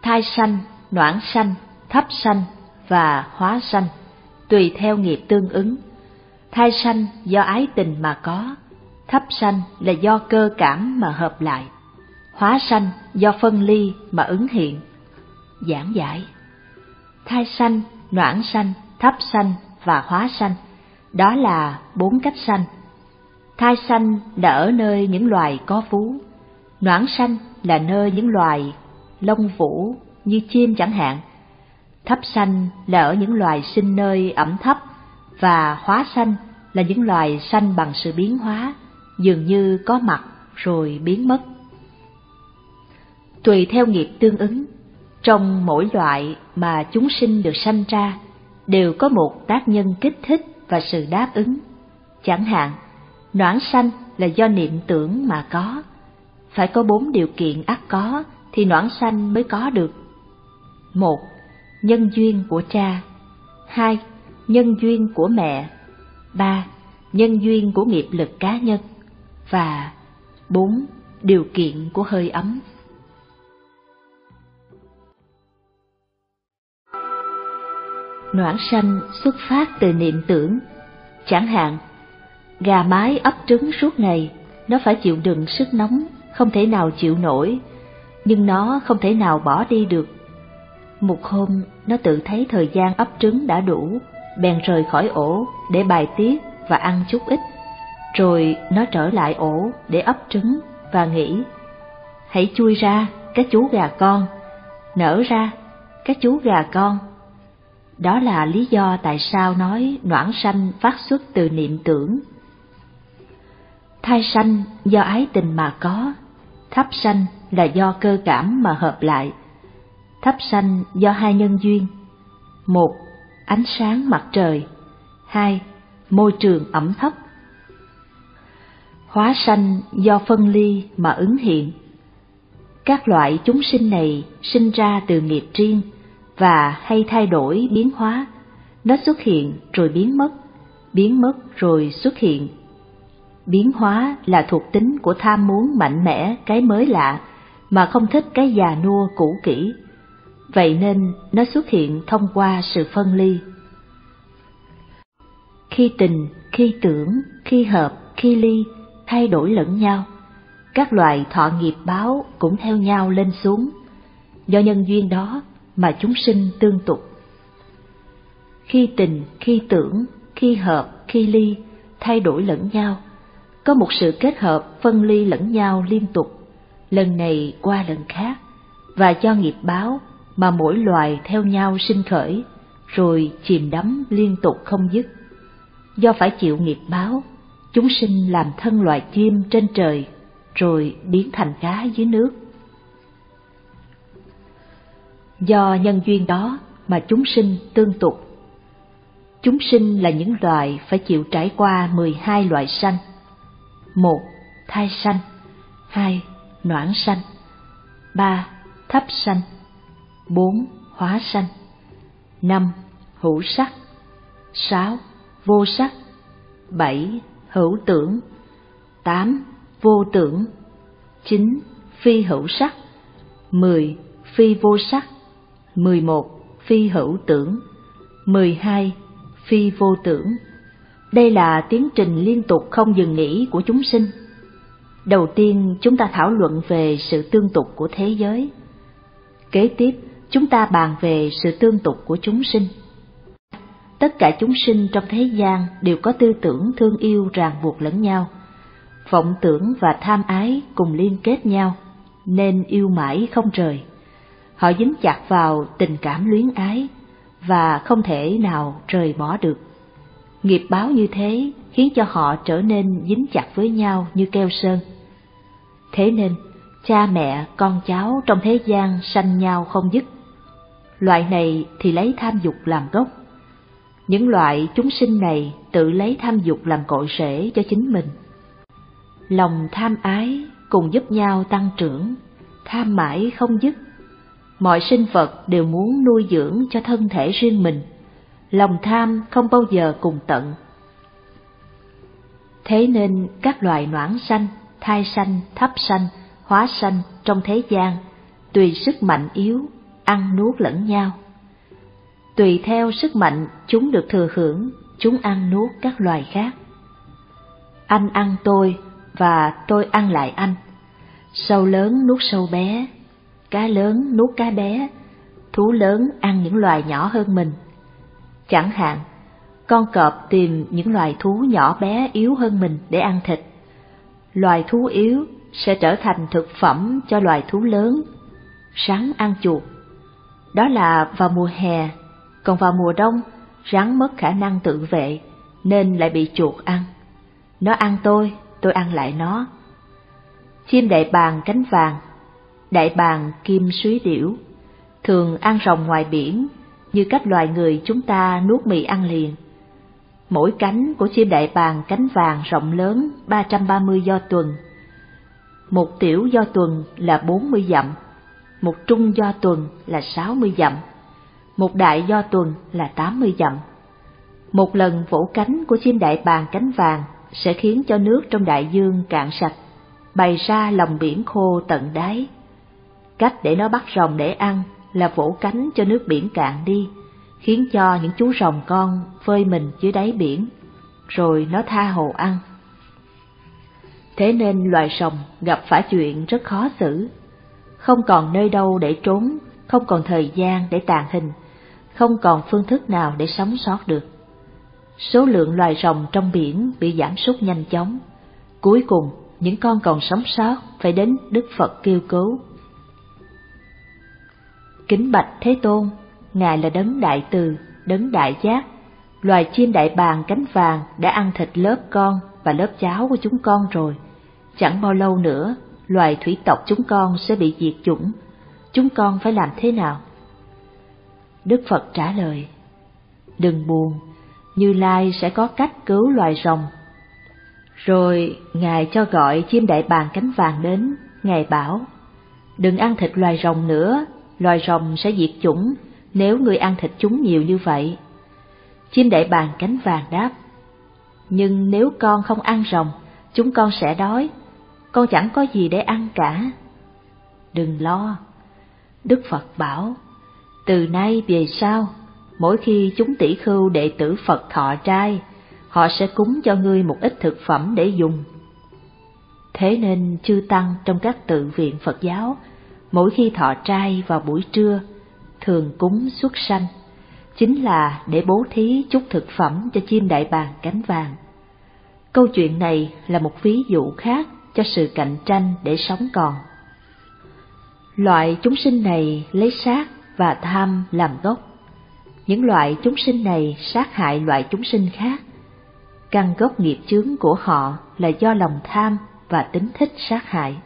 thai sanh, noãn sanh, thấp sanh và hóa sanh, tùy theo nghiệp tương ứng. Thai sanh do ái tình mà có, thấp sanh là do cơ cảm mà hợp lại, hóa sanh do phân ly mà ứng hiện. Giảng giải: thai sanh, noãn sanh, thấp sanh và hóa sanh, đó là 4 cách sanh. Thai sanh là ở nơi những loài có vú, noãn sanh là nơi những loài lông vũ như chim chẳng hạn, thấp sanh là ở những loài sinh nơi ẩm thấp, và hóa sanh là những loài sanh bằng sự biến hóa, dường như có mặt rồi biến mất. Tùy theo nghiệp tương ứng, trong mỗi loại mà chúng sinh được sanh ra đều có một tác nhân kích thích và sự đáp ứng. Chẳng hạn, noãn sanh là do niệm tưởng mà có, phải có 4 điều kiện ắt có thì noãn sanh mới có được. 1. Nhân duyên của cha. 2. Nhân duyên của mẹ. 3. Nhân duyên của nghiệp lực cá nhân. Và 4. Điều kiện của hơi ấm. Noãn sanh xuất phát từ niệm tưởng. Chẳng hạn, gà mái ấp trứng suốt ngày, nó phải chịu đựng sức nóng, không thể nào chịu nổi, nhưng nó không thể nào bỏ đi được. Một hôm, nó tự thấy thời gian ấp trứng đã đủ, bèn rời khỏi ổ để bài tiết và ăn chút ít. Rồi nó trở lại ổ để ấp trứng và nghĩ: hãy chui ra, các chú gà con, nở ra, các chú gà con. Đó là lý do tại sao nói noãn sanh phát xuất từ niệm tưởng. Thai sanh do ái tình mà có, thấp sanh là do cơ cảm mà hợp lại. Thấp sanh do 2 nhân duyên: 1. Ánh sáng mặt trời. 2. Môi trường ẩm thấp. Hóa sanh do phân ly mà ứng hiện. Các loại chúng sinh này sinh ra từ nghiệp riêng và hay thay đổi biến hóa, nó xuất hiện rồi biến mất rồi xuất hiện. Biến hóa là thuộc tính của tham muốn mạnh mẽ cái mới lạ mà không thích cái già nua cũ kỹ. Vậy nên nó xuất hiện thông qua sự phân ly. Khi tình, khi tưởng, khi hợp, khi ly thay đổi lẫn nhau, các loại thọ nghiệp báo cũng theo nhau lên xuống. Do nhân duyên đó mà chúng sinh tương tục. Khi tình, khi tưởng, khi hợp, khi ly thay đổi lẫn nhau, có một sự kết hợp phân ly lẫn nhau liên tục, lần này qua lần khác, và do nghiệp báo mà mỗi loài theo nhau sinh khởi, rồi chìm đắm liên tục không dứt. Do phải chịu nghiệp báo, chúng sinh làm thân loài chim trên trời, rồi biến thành cá dưới nước. Do nhân duyên đó mà chúng sinh tương tục. Chúng sinh là những loài phải chịu trải qua 12 loại sanh. 1. Thai sanh. 2. Noãn sanh. 3. Thấp sanh. 4. Hóa sanh. 5. Hữu sắc. 6. Vô sắc. 7. Hữu tưởng. 8. Vô tưởng. 9. Phi hữu sắc. 10. Phi vô sắc. 11. Phi hữu tưởng. 12. Phi vô tưởng. Đây là tiến trình liên tục không dừng nghỉ của chúng sinh. Đầu tiên chúng ta thảo luận về sự tương tục của thế giới. Kế tiếp chúng ta bàn về sự tương tục của chúng sinh. Tất cả chúng sinh trong thế gian đều có tư tưởng thương yêu ràng buộc lẫn nhau. Vọng tưởng và tham ái cùng liên kết nhau, nên yêu mãi không rời. Họ dính chặt vào tình cảm luyến ái và không thể nào rời bỏ được. Nghiệp báo như thế khiến cho họ trở nên dính chặt với nhau như keo sơn. Thế nên, cha mẹ, con cháu trong thế gian sanh nhau không dứt. Loại này thì lấy tham dục làm gốc. Những loại chúng sinh này tự lấy tham dục làm cội rễ cho chính mình. Lòng tham ái cùng giúp nhau tăng trưởng, tham mãi không dứt. Mọi sinh vật đều muốn nuôi dưỡng cho thân thể riêng mình, lòng tham không bao giờ cùng tận. Thế nên các loài noãn sanh, thai sanh, thấp sanh, hóa sanh trong thế gian, tùy sức mạnh yếu ăn nuốt lẫn nhau. Tùy theo sức mạnh chúng được thừa hưởng, chúng ăn nuốt các loài khác. Anh ăn tôi và tôi ăn lại anh. Sâu lớn nuốt sâu bé, cá lớn nuốt cá bé, thú lớn ăn những loài nhỏ hơn mình. Chẳng hạn, con cọp tìm những loài thú nhỏ bé yếu hơn mình để ăn thịt. Loài thú yếu sẽ trở thành thực phẩm cho loài thú lớn. Rắn ăn chuột. Đó là vào mùa hè, còn vào mùa đông, rắn mất khả năng tự vệ nên lại bị chuột ăn. Nó ăn tôi ăn lại nó. Chim đại bàng cánh vàng, đại bàng kim súy điểu, thường ăn rồng ngoài biển như cách loài người chúng ta nuốt mì ăn liền. Mỗi cánh của chim đại bàng cánh vàng rộng lớn 330 do tuần. Một tiểu do tuần là 40 dặm, một trung do tuần là 60 dặm, một đại do tuần là 80 dặm. Một lần vỗ cánh của chim đại bàng cánh vàng sẽ khiến cho nước trong đại dương cạn sạch, bày ra lòng biển khô tận đáy. Cách để nó bắt rồng để ăn là vỗ cánh cho nước biển cạn đi, khiến cho những chú rồng con phơi mình dưới đáy biển, rồi nó tha hồ ăn. Thế nên loài rồng gặp phải chuyện rất khó xử, không còn nơi đâu để trốn, không còn thời gian để tàng hình, không còn phương thức nào để sống sót được. Số lượng loài rồng trong biển bị giảm sút nhanh chóng. Cuối cùng, những con còn sống sót phải đến Đức Phật kêu cứu. Kính bạch Thế Tôn, Ngài là đấng đại từ, đấng đại giác. Loài chim đại bàng cánh vàng đã ăn thịt lớp con và lớp cháu của chúng con rồi. Chẳng bao lâu nữa, loài thủy tộc chúng con sẽ bị diệt chủng. Chúng con phải làm thế nào? Đức Phật trả lời, đừng buồn, Như Lai sẽ có cách cứu loài rồng. Rồi Ngài cho gọi chim đại bàng cánh vàng đến. Ngài bảo, đừng ăn thịt loài rồng nữa, loài rồng sẽ diệt chủng nếu ngươi ăn thịt chúng nhiều như vậy. Chim đại bàng cánh vàng đáp, nhưng nếu con không ăn rồng, chúng con sẽ đói, con chẳng có gì để ăn cả. Đừng lo. Đức Phật bảo, từ nay về sau, mỗi khi chúng tỷ khưu đệ tử Phật thọ trai, họ sẽ cúng cho ngươi một ít thực phẩm để dùng. Thế nên chư tăng trong các tự viện Phật giáo, mỗi khi thọ trai vào buổi trưa, thường cúng xuất sanh, chính là để bố thí chút thực phẩm cho chim đại bàng cánh vàng. Câu chuyện này là một ví dụ khác cho sự cạnh tranh để sống còn. Loại chúng sinh này lấy sát và tham làm gốc. Những loại chúng sinh này sát hại loại chúng sinh khác. Căn gốc nghiệp chướng của họ là do lòng tham và tính thích sát hại.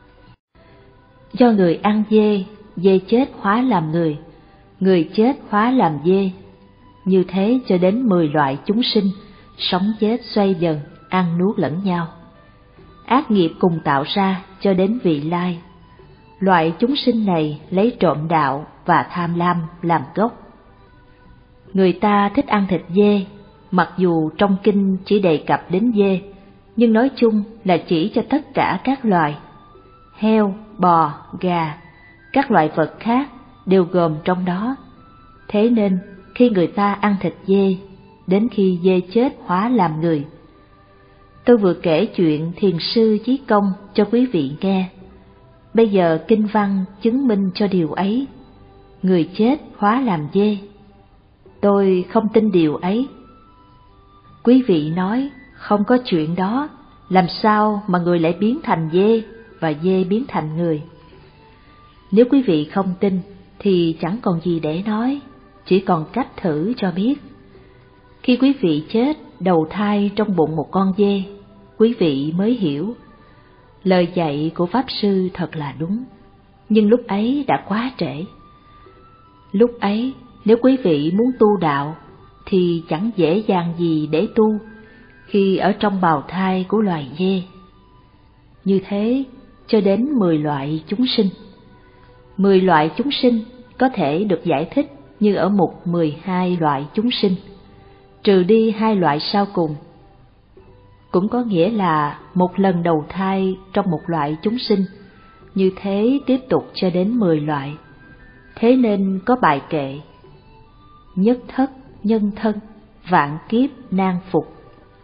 Do người ăn dê, dê chết hóa làm người, người chết hóa làm dê. Như thế cho đến 10 loại chúng sinh, sống chết xoay dần, ăn nuốt lẫn nhau. Ác nghiệp cùng tạo ra cho đến vị lai. Loại chúng sinh này lấy trộm đạo và tham lam làm gốc. Người ta thích ăn thịt dê, mặc dù trong kinh chỉ đề cập đến dê, nhưng nói chung là chỉ cho tất cả các loài. Heo, bò, gà, các loại vật khác đều gồm trong đó. Thế nên khi người ta ăn thịt dê, đến khi dê chết hóa làm người. Tôi vừa kể chuyện thiền sư Chí Công cho quý vị nghe. Bây giờ kinh văn chứng minh cho điều ấy. Người chết hóa làm dê. Tôi không tin điều ấy. Quý vị nói không có chuyện đó, làm sao mà người lại biến thành dê và dê biến thành người? Nếu quý vị không tin thì chẳng còn gì để nói, chỉ còn cách thử cho biết. Khi quý vị chết đầu thai trong bụng một con dê, quý vị mới hiểu. Lời dạy của Pháp Sư thật là đúng, nhưng lúc ấy đã quá trễ. Lúc ấy, nếu quý vị muốn tu đạo, thì chẳng dễ dàng gì để tu khi ở trong bào thai của loài dê. Như thế, cho đến 10 loại chúng sinh. 10 loại chúng sinh có thể được giải thích như ở mục 12 loại chúng sinh, trừ đi 2 loại sau cùng. Cũng có nghĩa là một lần đầu thai trong một loại chúng sinh, như thế tiếp tục cho đến 10 loại. Thế nên có bài kệ: nhất thất nhân thân, vạn kiếp nan phục.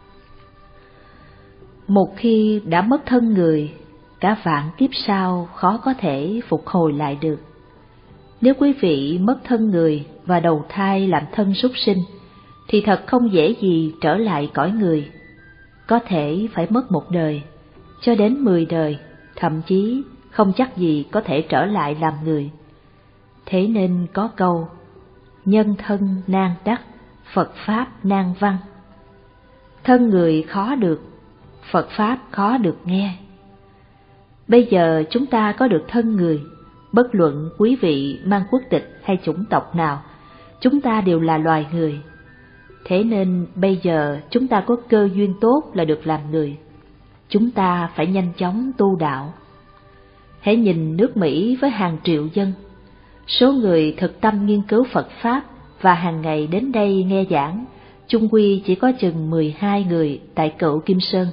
Một khi đã mất thân người, cả vạn kiếp sau khó có thể phục hồi lại được. Nếu quý vị mất thân người và đầu thai làm thân súc sinh, thì thật không dễ gì trở lại cõi người. Có thể phải mất 1 đời, cho đến 10 đời, thậm chí không chắc gì có thể trở lại làm người. Thế nên có câu: nhân thân nan đắc, Phật Pháp nan văn. Thân người khó được, Phật Pháp khó được nghe. Bây giờ chúng ta có được thân người, bất luận quý vị mang quốc tịch hay chủng tộc nào, chúng ta đều là loài người. Thế nên bây giờ chúng ta có cơ duyên tốt là được làm người. Chúng ta phải nhanh chóng tu đạo. Hãy nhìn nước Mỹ với hàng triệu dân. Số người thực tâm nghiên cứu Phật Pháp và hàng ngày đến đây nghe giảng, chung quy chỉ có chừng 12 người tại Cựu Kim Sơn.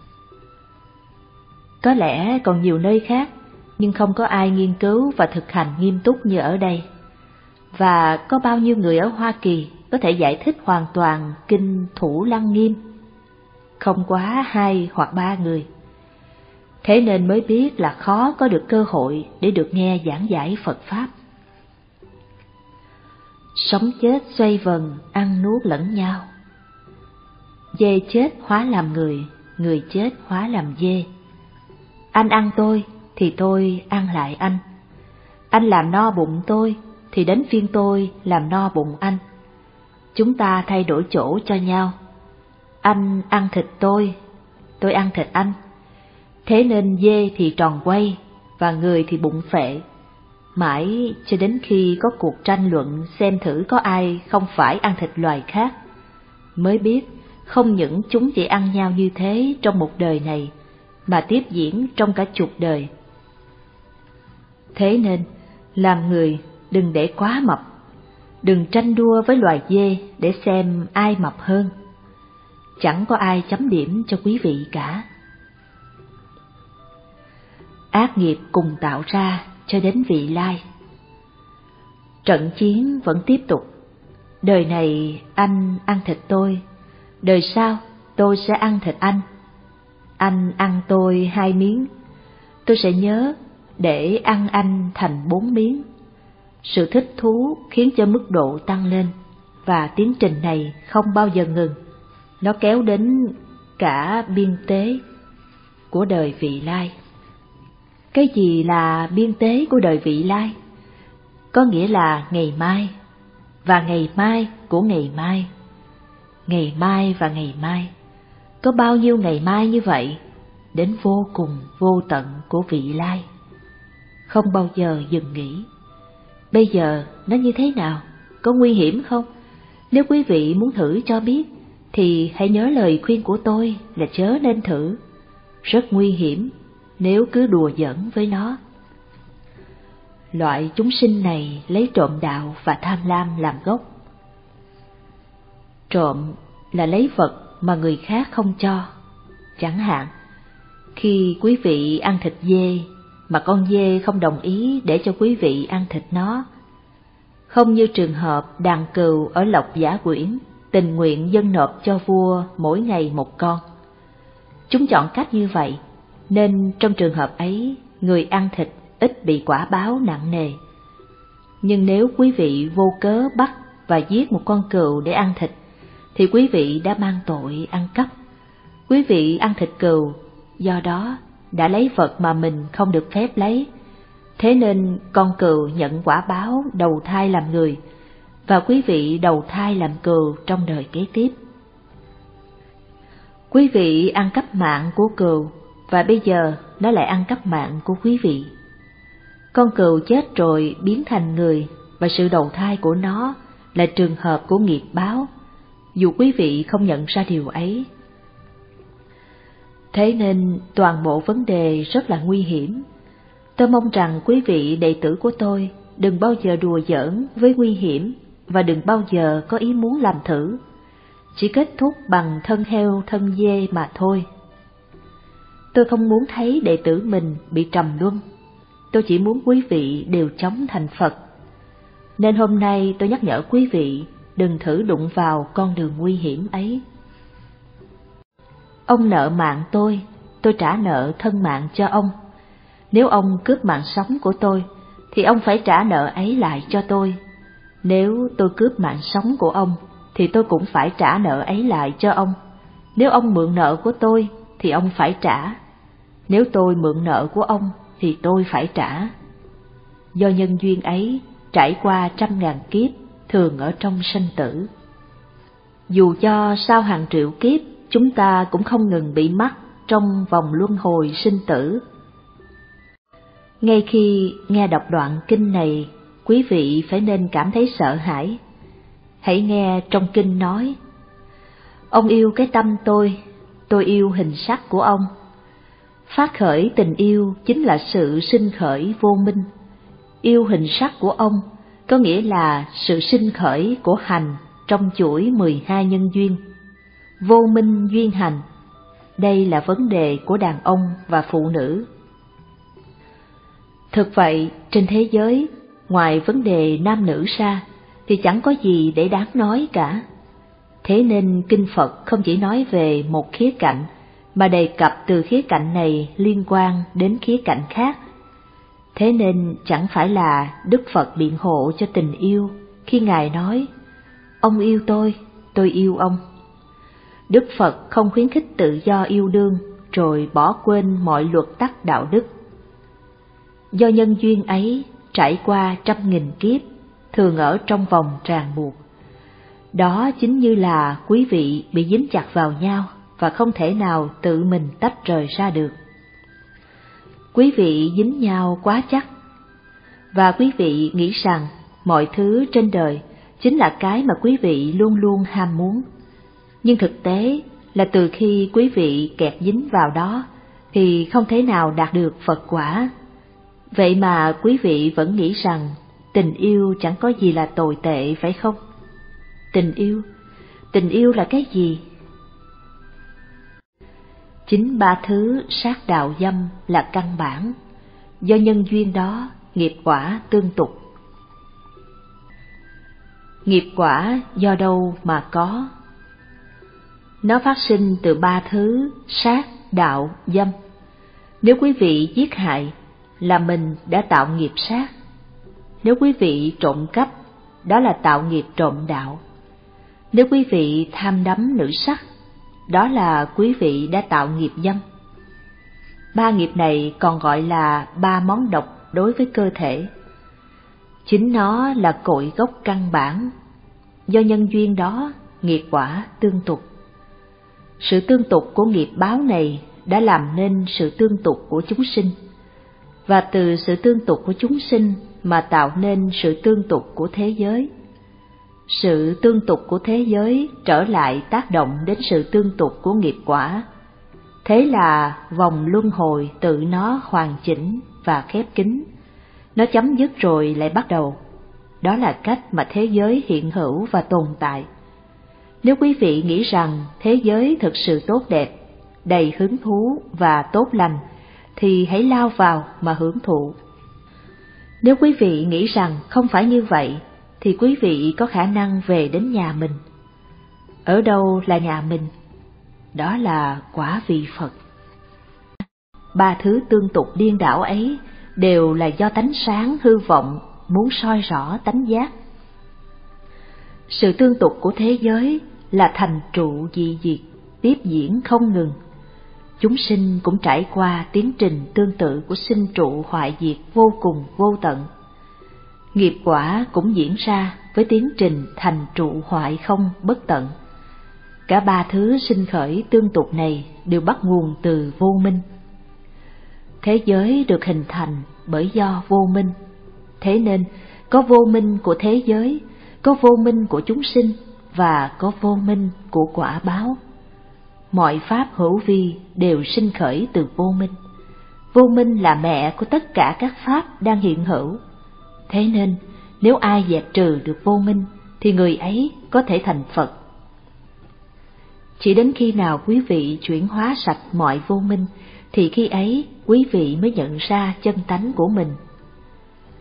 Có lẽ còn nhiều nơi khác, nhưng không có ai nghiên cứu và thực hành nghiêm túc như ở đây. Và có bao nhiêu người ở Hoa Kỳ có thể giải thích hoàn toàn kinh Thủ Lăng Nghiêm? Không quá 2 hoặc 3 người. Thế nên mới biết là khó có được cơ hội để được nghe giảng giải Phật Pháp. Sống chết xoay vần, ăn nuốt lẫn nhau. Dê chết hóa làm người, người chết hóa làm dê. Anh ăn tôi thì tôi ăn lại anh. Anh làm no bụng tôi thì đến phiên tôi làm no bụng anh. Chúng ta thay đổi chỗ cho nhau. Anh ăn thịt tôi ăn thịt anh. Thế nên dê thì tròn quay và người thì bụng phệ. Mãi cho đến khi có cuộc tranh luận xem thử có ai không phải ăn thịt loài khác, mới biết không những chúng chỉ ăn nhau như thế trong một đời này, mà tiếp diễn trong cả chục đời. Thế nên, làm người đừng để quá mập, đừng tranh đua với loài dê để xem ai mập hơn. Chẳng có ai chấm điểm cho quý vị cả. Ác nghiệp cùng tạo ra cho đến vị lai. Trận chiến vẫn tiếp tục. Đời này anh ăn thịt tôi, đời sau tôi sẽ ăn thịt anh. Anh ăn tôi 2 miếng, tôi sẽ nhớ để ăn anh thành 4 miếng. Sự thích thú khiến cho mức độ tăng lên, và tiến trình này không bao giờ ngừng. Nó kéo đến cả biên tế của đời vị lai. Cái gì là biên tế của đời vị lai? Có nghĩa là ngày mai, và ngày mai của ngày mai. Ngày mai và ngày mai. Có bao nhiêu ngày mai như vậy, đến vô cùng vô tận của vị lai. Không bao giờ dừng nghỉ. Bây giờ nó như thế nào? Có nguy hiểm không? Nếu quý vị muốn thử cho biết, thì hãy nhớ lời khuyên của tôi là chớ nên thử. Rất nguy hiểm nếu cứ đùa giỡn với nó. Loại chúng sinh này lấy trộm đạo và tham lam làm gốc. Trộm là lấy vật mà người khác không cho. Chẳng hạn, khi quý vị ăn thịt dê mà con dê không đồng ý để cho quý vị ăn thịt nó. Không như trường hợp đàn cừu ở Lộc Giả Quyển tình nguyện dâng nộp cho vua mỗi ngày 1 con. Chúng chọn cách như vậy, nên trong trường hợp ấy, người ăn thịt ít bị quả báo nặng nề. Nhưng nếu quý vị vô cớ bắt và giết một con cừu để ăn thịt, thì quý vị đã mang tội ăn cắp. Quý vị ăn thịt cừu, do đó đã lấy vật mà mình không được phép lấy. Thế nên con cừu nhận quả báo đầu thai làm người, và quý vị đầu thai làm cừu trong đời kế tiếp. Quý vị ăn cắp mạng của cừu, và bây giờ nó lại ăn cắp mạng của quý vị. Con cừu chết rồi biến thành người, và sự đầu thai của nó là trường hợp của nghiệp báo, dù quý vị không nhận ra điều ấy. Thế nên toàn bộ vấn đề rất là nguy hiểm. Tôi mong rằng quý vị đệ tử của tôi đừng bao giờ đùa giỡn với nguy hiểm, và đừng bao giờ có ý muốn làm thử, chỉ kết thúc bằng thân heo thân dê mà thôi. Tôi không muốn thấy đệ tử mình bị trầm luân. Tôi chỉ muốn quý vị đều chóng thành Phật. nên hôm nay tôi nhắc nhở quý vị đừng thử đụng vào con đường nguy hiểm ấy. Ông nợ mạng tôi trả nợ thân mạng cho ông. Nếu ông cướp mạng sống của tôi, thì ông phải trả nợ ấy lại cho tôi. Nếu tôi cướp mạng sống của ông, thì tôi cũng phải trả nợ ấy lại cho ông. Nếu ông mượn nợ của tôi, thì ông phải trả. Nếu tôi mượn nợ của ông, thì tôi phải trả. Do nhân duyên ấy, trải qua 100.000 kiếp, thường ở trong sanh tử. Dù cho sau hàng triệu kiếp, chúng ta cũng không ngừng bị mắc trong vòng luân hồi sinh tử. Ngay khi nghe đọc đoạn kinh này, quý vị phải nên cảm thấy sợ hãi. Hãy nghe trong kinh nói: ông yêu cái tâm tôi yêu hình sắc của ông. Phát khởi tình yêu chính là sự sinh khởi vô minh. Yêu hình sắc của ông có nghĩa là sự sinh khởi của hành trong chuỗi 12 nhân duyên. Vô minh duyên hành, đây là vấn đề của đàn ông và phụ nữ. Thực vậy, trên thế giới, ngoài vấn đề nam nữ ra, thì chẳng có gì để đáng nói cả. Thế nên Kinh Phật không chỉ nói về một khía cạnh, mà đề cập từ khía cạnh này liên quan đến khía cạnh khác. Thế nên chẳng phải là Đức Phật biện hộ cho tình yêu khi Ngài nói: ông yêu tôi yêu ông. Đức Phật không khuyến khích tự do yêu đương rồi bỏ quên mọi luật tắc đạo đức. Do nhân duyên ấy, trải qua 100.000 kiếp, thường ở trong vòng ràng buộc. Đó chính như là quý vị bị dính chặt vào nhau và không thể nào tự mình tách rời ra được. Quý vị dính nhau quá chắc, và quý vị nghĩ rằng mọi thứ trên đời chính là cái mà quý vị luôn luôn ham muốn. Nhưng thực tế là từ khi quý vị kẹt dính vào đó thì không thể nào đạt được Phật quả. Vậy mà quý vị vẫn nghĩ rằng tình yêu chẳng có gì là tồi tệ, phải không? Tình yêu là cái gì? Chính 3 thứ sát đạo dâm là căn bản. Do nhân duyên đó, nghiệp quả tương tục. Nghiệp quả do đâu mà có? Nó phát sinh từ 3 thứ sát, đạo, dâm. Nếu quý vị giết hại, là mình đã tạo nghiệp sát. Nếu quý vị trộm cắp, đó là tạo nghiệp trộm đạo. Nếu quý vị tham đắm nữ sắc, đó là quý vị đã tạo nghiệp dâm. 3 nghiệp này còn gọi là 3 món độc đối với cơ thể. Chính nó là cội gốc căn bản. Do nhân duyên đó, nghiệp quả tương tục. Sự tương tục của nghiệp báo này đã làm nên sự tương tục của chúng sinh, và từ sự tương tục của chúng sinh mà tạo nên sự tương tục của thế giới. Sự tương tục của thế giới trở lại tác động đến sự tương tục của nghiệp quả. Thế là vòng luân hồi tự nó hoàn chỉnh và khép kín. Nó chấm dứt rồi lại bắt đầu. Đó là cách mà thế giới hiện hữu và tồn tại. Nếu quý vị nghĩ rằng thế giới thực sự tốt đẹp, đầy hứng thú và tốt lành, thì hãy lao vào mà hưởng thụ. Nếu quý vị nghĩ rằng không phải như vậy, thì quý vị có khả năng về đến nhà mình. Ở đâu là nhà mình? Đó là quả vị Phật. 3 thứ tương tục điên đảo ấy đều là do tánh sáng hư vọng muốn soi rõ tánh giác. Sự tương tục của thế giới là thành trụ dị diệt, tiếp diễn không ngừng. Chúng sinh cũng trải qua tiến trình tương tự của sinh trụ hoại diệt vô cùng vô tận. Nghiệp quả cũng diễn ra với tiến trình thành trụ hoại không bất tận. Cả 3 thứ sinh khởi tương tục này đều bắt nguồn từ vô minh. Thế giới được hình thành bởi do vô minh. Thế nên có vô minh của thế giới, có vô minh của chúng sinh và có vô minh của quả báo. Mọi pháp hữu vi đều sinh khởi từ vô minh. Vô minh là mẹ của tất cả các pháp đang hiện hữu. Thế nên nếu ai dẹp trừ được vô minh thì người ấy có thể thành Phật. Chỉ đến khi nào quý vị chuyển hóa sạch mọi vô minh thì khi ấy quý vị mới nhận ra chân tánh của mình.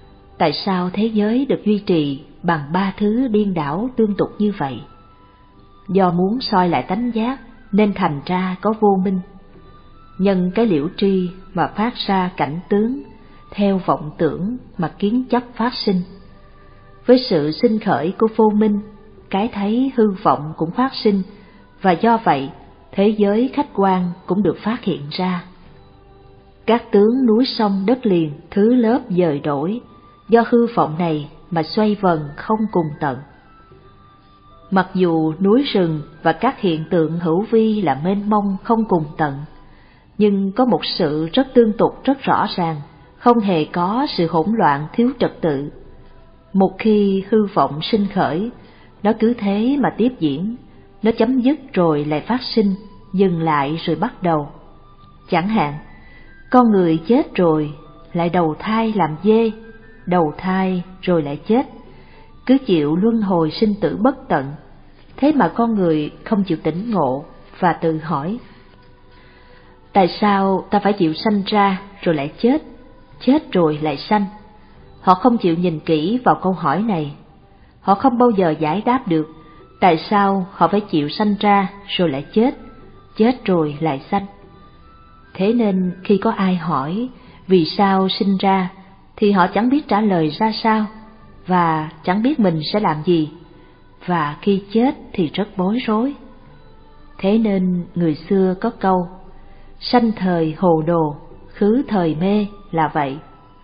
Tại sao thế giới được duy trì bằng ba thứ điên đảo tương tục như vậy? Do muốn soi lại tánh giác nên thành ra có vô minh. Nhân cái liễu tri mà phát ra cảnh tướng, theo vọng tưởng mà kiến chấp phát sinh. Với sự sinh khởi của vô minh, cái thấy hư vọng cũng phát sinh, và do vậy thế giới khách quan cũng được phát hiện ra. Các tướng núi sông đất liền thứ lớp dời đổi, do hư vọng này mà xoay vần không cùng tận. Mặc dù núi rừng và các hiện tượng hữu vi là mênh mông không cùng tận, nhưng có một sự rất tương tục rất rõ ràng, không hề có sự hỗn loạn thiếu trật tự. Một khi hư vọng sinh khởi, nó cứ thế mà tiếp diễn, nó chấm dứt rồi lại phát sinh, dừng lại rồi bắt đầu. Chẳng hạn, con người chết rồi, lại đầu thai làm dê, đầu thai rồi lại chết, cứ chịu luân hồi sinh tử bất tận. Thế mà con người không chịu tỉnh ngộ và tự hỏi: tại sao ta phải chịu sanh ra rồi lại chết, chết rồi lại sanh? Họ không chịu nhìn kỹ vào câu hỏi này. Họ không bao giờ giải đáp được tại sao họ phải chịu sanh ra rồi lại chết, chết rồi lại sanh. Thế nên khi có ai hỏi vì sao sinh ra thì họ chẳng biết trả lời ra sao, và chẳng biết mình sẽ làm gì, và khi chết thì rất bối rối. Thế nên người xưa có câu: sanh thời hồ đồ, khứ thời mê, là vậy.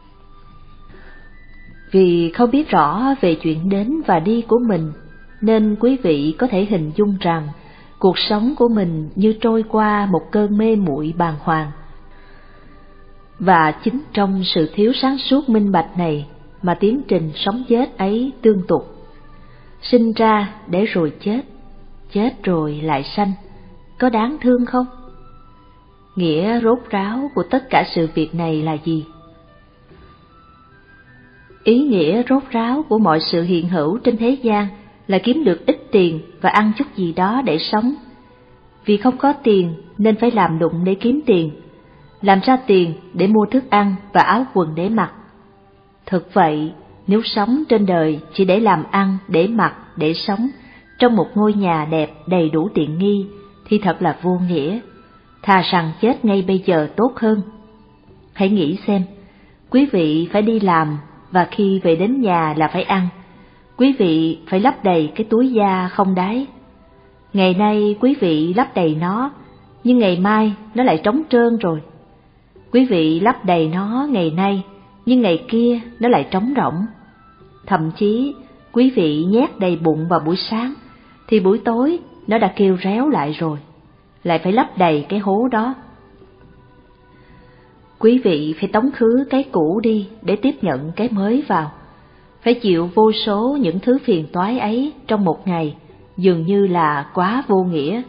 Vì không biết rõ về chuyện đến và đi của mình, nên quý vị có thể hình dung rằng cuộc sống của mình như trôi qua một cơn mê muội bàng hoàng. Và chính trong sự thiếu sáng suốt minh bạch này mà tiến trình sống chết ấy tương tục. Sinh ra để rồi chết, chết rồi lại sanh, có đáng thương không? Nghĩa rốt ráo của tất cả sự việc này là gì? Ý nghĩa rốt ráo của mọi sự hiện hữu trên thế gian là kiếm được ít tiền và ăn chút gì đó để sống. Vì không có tiền nên phải làm đụng để kiếm tiền, làm ra tiền để mua thức ăn và áo quần để mặc. Thực vậy, nếu sống trên đời chỉ để làm ăn, để mặc, để sống trong một ngôi nhà đẹp đầy đủ tiện nghi thì thật là vô nghĩa. Thà rằng chết ngay bây giờ tốt hơn. Hãy nghĩ xem, quý vị phải đi làm và khi về đến nhà là phải ăn. Quý vị phải lấp đầy cái túi da không đáy. Ngày nay quý vị lấp đầy nó, nhưng ngày mai nó lại trống trơn rồi. Quý vị lấp đầy nó ngày nay, nhưng ngày kia nó lại trống rỗng. Thậm chí quý vị nhét đầy bụng vào buổi sáng, thì buổi tối nó đã kêu réo lại rồi, lại phải lấp đầy cái hố đó. Quý vị phải tống khứ cái cũ đi để tiếp nhận cái mới vào, phải chịu vô số những thứ phiền toái ấy trong một ngày, dường như là quá vô nghĩa.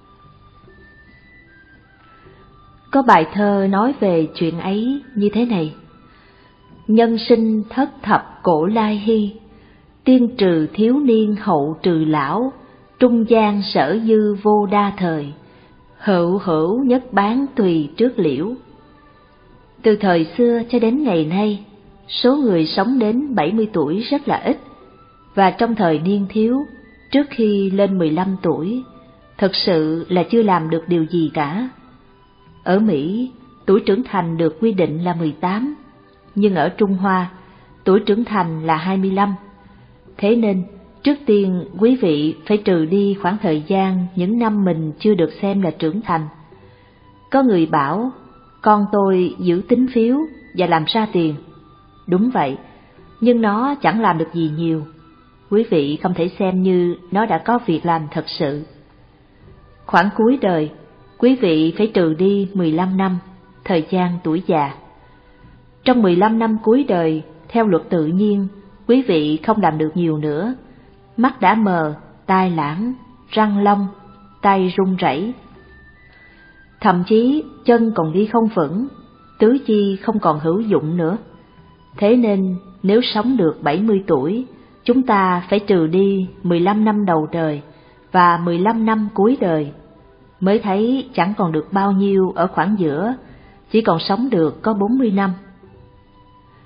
Có bài thơ nói về chuyện ấy như thế này: nhân sinh thất thập cổ lai hy, tiên trừ thiếu niên hậu trừ lão, trung gian sở dư vô đa thời, hữu hữu nhất bán tùy trước liễu. Từ thời xưa cho đến ngày nay, số người sống đến 70 tuổi rất là ít, và trong thời niên thiếu, trước khi lên 15 tuổi, thực sự là chưa làm được điều gì cả. Ở Mỹ, tuổi trưởng thành được quy định là 18, nhưng ở Trung Hoa, tuổi trưởng thành là 25. Thế nên, trước tiên quý vị phải trừ đi khoảng thời gian những năm mình chưa được xem là trưởng thành. Có người bảo, con tôi giữ tín phiếu và làm ra tiền. Đúng vậy, nhưng nó chẳng làm được gì nhiều. Quý vị không thể xem như nó đã có việc làm thật sự. Khoảng cuối đời, quý vị phải trừ đi 15 năm, thời gian tuổi già. Trong 15 năm cuối đời, theo luật tự nhiên, quý vị không làm được nhiều nữa. Mắt đã mờ, tai lãng, răng long, tay run rẩy. Thậm chí chân còn đi không vững, tứ chi không còn hữu dụng nữa. Thế nên nếu sống được 70 tuổi, chúng ta phải trừ đi 15 năm đầu đời và 15 năm cuối đời, mới thấy chẳng còn được bao nhiêu ở khoảng giữa, chỉ còn sống được có 40 năm.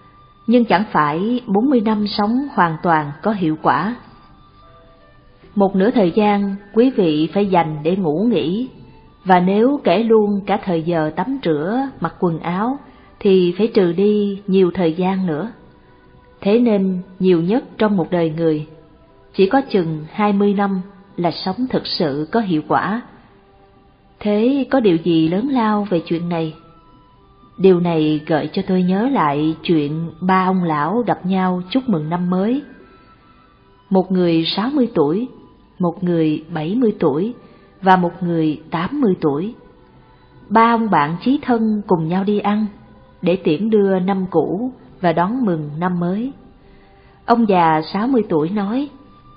nhưng chẳng phải 40 năm sống hoàn toàn có hiệu quả. Một nửa thời gian quý vị phải dành để ngủ nghỉ, và nếu kể luôn cả thời giờ tắm rửa, mặc quần áo, thì phải trừ đi nhiều thời gian nữa. Thế nên nhiều nhất trong một đời người, chỉ có chừng 20 năm là sống thực sự có hiệu quả. Thế có điều gì lớn lao về chuyện này? Điều này gợi cho tôi nhớ lại chuyện ba ông lão gặp nhau chúc mừng năm mới. Một người 60 tuổi, một người 70 tuổi và một người 80 tuổi. Ba ông bạn chí thân cùng nhau đi ăn để tiễn đưa năm cũ và đón mừng năm mới. Ông già 60 tuổi nói: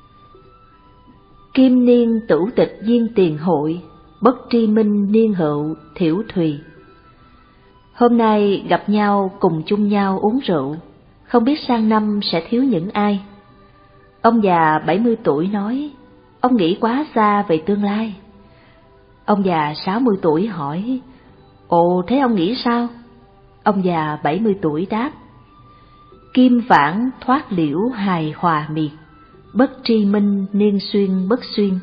Kim niên tửu tịch viên tiền hội, bất tri minh niên hậu thiểu thùy. Hôm nay gặp nhau cùng chung nhau uống rượu, không biết sang năm sẽ thiếu những ai. Ông già 70 tuổi nói: Ông nghĩ quá xa về tương lai. Ông già 60 tuổi hỏi: Ồ, thế ông nghĩ sao? Ông già 70 tuổi đáp: Kim vãng thoát liễu hài hòa miệt, bất tri minh niên xuyên bất xuyên.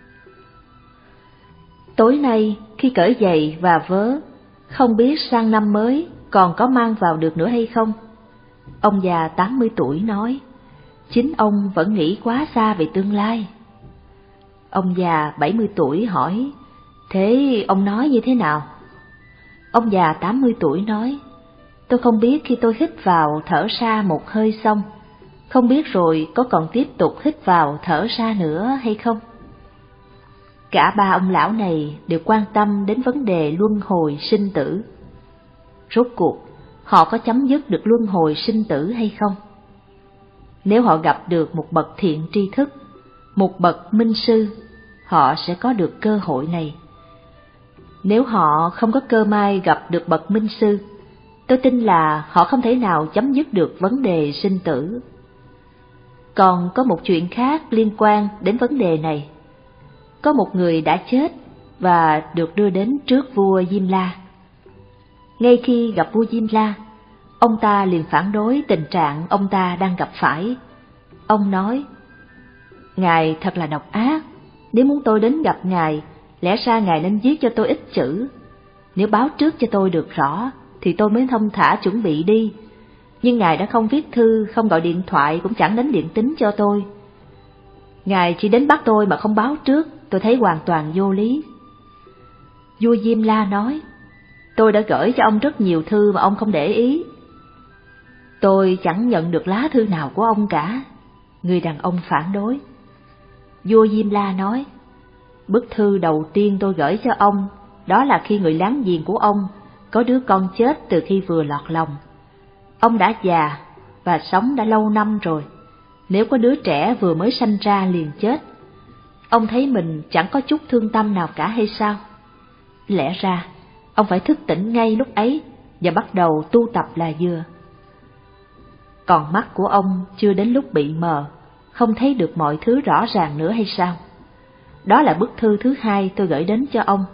Tối nay khi cởi giày và vớ, không biết sang năm mới còn có mang vào được nữa hay không? Ông già 80 tuổi nói: Chính ông vẫn nghĩ quá xa về tương lai. Ông già 70 tuổi hỏi: Thế ông nói như thế nào? Ông già 80 tuổi nói: Tôi không biết khi tôi hít vào thở ra một hơi xong, không biết rồi có còn tiếp tục hít vào thở ra nữa hay không? Cả ba ông lão này đều quan tâm đến vấn đề luân hồi sinh tử. Rốt cuộc, họ có chấm dứt được luân hồi sinh tử hay không? Nếu họ gặp được một bậc thiện tri thức, một bậc minh sư, họ sẽ có được cơ hội này. Nếu họ không có cơ may gặp được bậc minh sư, tôi tin là họ không thể nào chấm dứt được vấn đề sinh tử. Còn có một chuyện khác liên quan đến vấn đề này. Có một người đã chết và được đưa đến trước vua Diêm La. Ngay khi gặp vua Diêm La, ông ta liền phản đối tình trạng ông ta đang gặp phải. Ông nói: Ngài thật là độc ác, nếu muốn tôi đến gặp ngài, lẽ ra ngài nên viết cho tôi ít chữ. Nếu báo trước cho tôi được rõ, thì tôi mới thông thả chuẩn bị đi. Nhưng ngài đã không viết thư, không gọi điện thoại, cũng chẳng đánh điện tín cho tôi. Ngài chỉ đến bắt tôi mà không báo trước, tôi thấy hoàn toàn vô lý. Vua Diêm La nói: Tôi đã gửi cho ông rất nhiều thư mà ông không để ý. Tôi chẳng nhận được lá thư nào của ông cả. Người đàn ông phản đối. Vua Diêm La nói: Bức thư đầu tiên tôi gửi cho ông, đó là khi người láng giềng của ông có đứa con chết từ khi vừa lọt lòng. Ông đã già và sống đã lâu năm rồi. Nếu có đứa trẻ vừa mới sanh ra liền chết, ông thấy mình chẳng có chút thương tâm nào cả hay sao? Lẽ ra, ông phải thức tỉnh ngay lúc ấy và bắt đầu tu tập là vừa. Còn mắt của ông chưa đến lúc bị mờ, không thấy được mọi thứ rõ ràng nữa hay sao? Đó là bức thư thứ hai tôi gửi đến cho ông.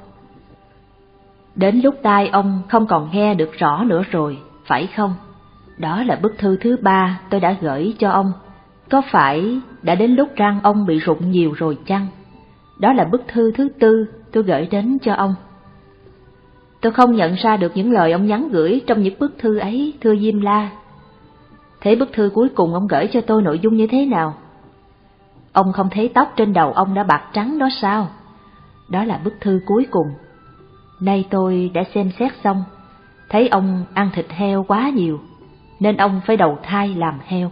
Đến lúc tai ông không còn nghe được rõ nữa rồi, phải không? Đó là bức thư thứ ba tôi đã gửi cho ông. Có phải đã đến lúc răng ông bị rụng nhiều rồi chăng? Đó là bức thư thứ tư tôi gửi đến cho ông. Tôi không nhận ra được những lời ông nhắn gửi trong những bức thư ấy, thưa Diêm La. Thế bức thư cuối cùng ông gửi cho tôi nội dung như thế nào? Ông không thấy tóc trên đầu ông đã bạc trắng đó sao? Đó là bức thư cuối cùng. Nay tôi đã xem xét xong, thấy ông ăn thịt heo quá nhiều, nên ông phải đầu thai làm heo.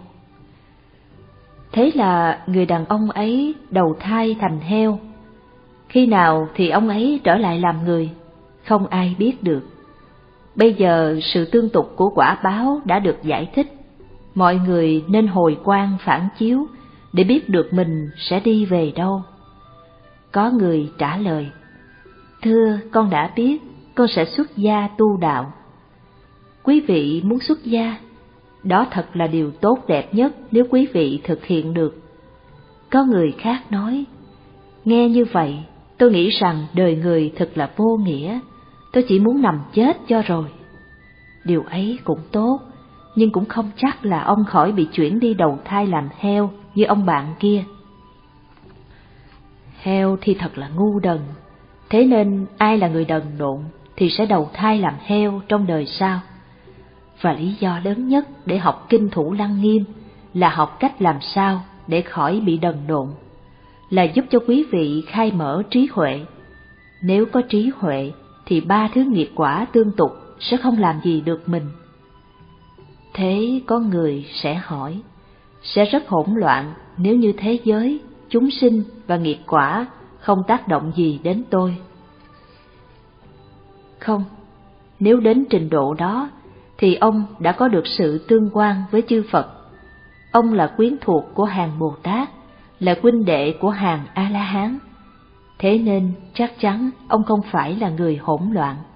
Thế là người đàn ông ấy đầu thai thành heo. Khi nào thì ông ấy trở lại làm người, không ai biết được. Bây giờ sự tương tục của quả báo đã được giải thích. Mọi người nên hồi quang phản chiếu để biết được mình sẽ đi về đâu. Có người trả lời: Thưa, con đã biết, con sẽ xuất gia tu đạo. Quý vị muốn xuất gia? Đó thật là điều tốt đẹp nhất nếu quý vị thực hiện được. Có người khác nói: Nghe như vậy, tôi nghĩ rằng đời người thật là vô nghĩa, tôi chỉ muốn nằm chết cho rồi. Điều ấy cũng tốt, nhưng cũng không chắc là ông khỏi bị chuyển đi đầu thai làm heo như ông bạn kia. Heo thì thật là ngu đần, thế nên ai là người đần độn thì sẽ đầu thai làm heo trong đời sau. Và lý do lớn nhất để học kinh Thủ Lăng Nghiêm là học cách làm sao để khỏi bị đần độn, là giúp cho quý vị khai mở trí huệ. Nếu có trí huệ thì ba thứ nghiệp quả tương tục sẽ không làm gì được mình. Thế có người sẽ hỏi, sẽ rất hỗn loạn nếu như thế giới, chúng sinh và nghiệp quả không tác động gì đến tôi. Không, nếu đến trình độ đó thì ông đã có được sự tương quan với chư Phật. Ông là quyến thuộc của hàng Bồ Tát, là huynh đệ của hàng A-la-hán. Thế nên chắc chắn ông không phải là người hỗn loạn.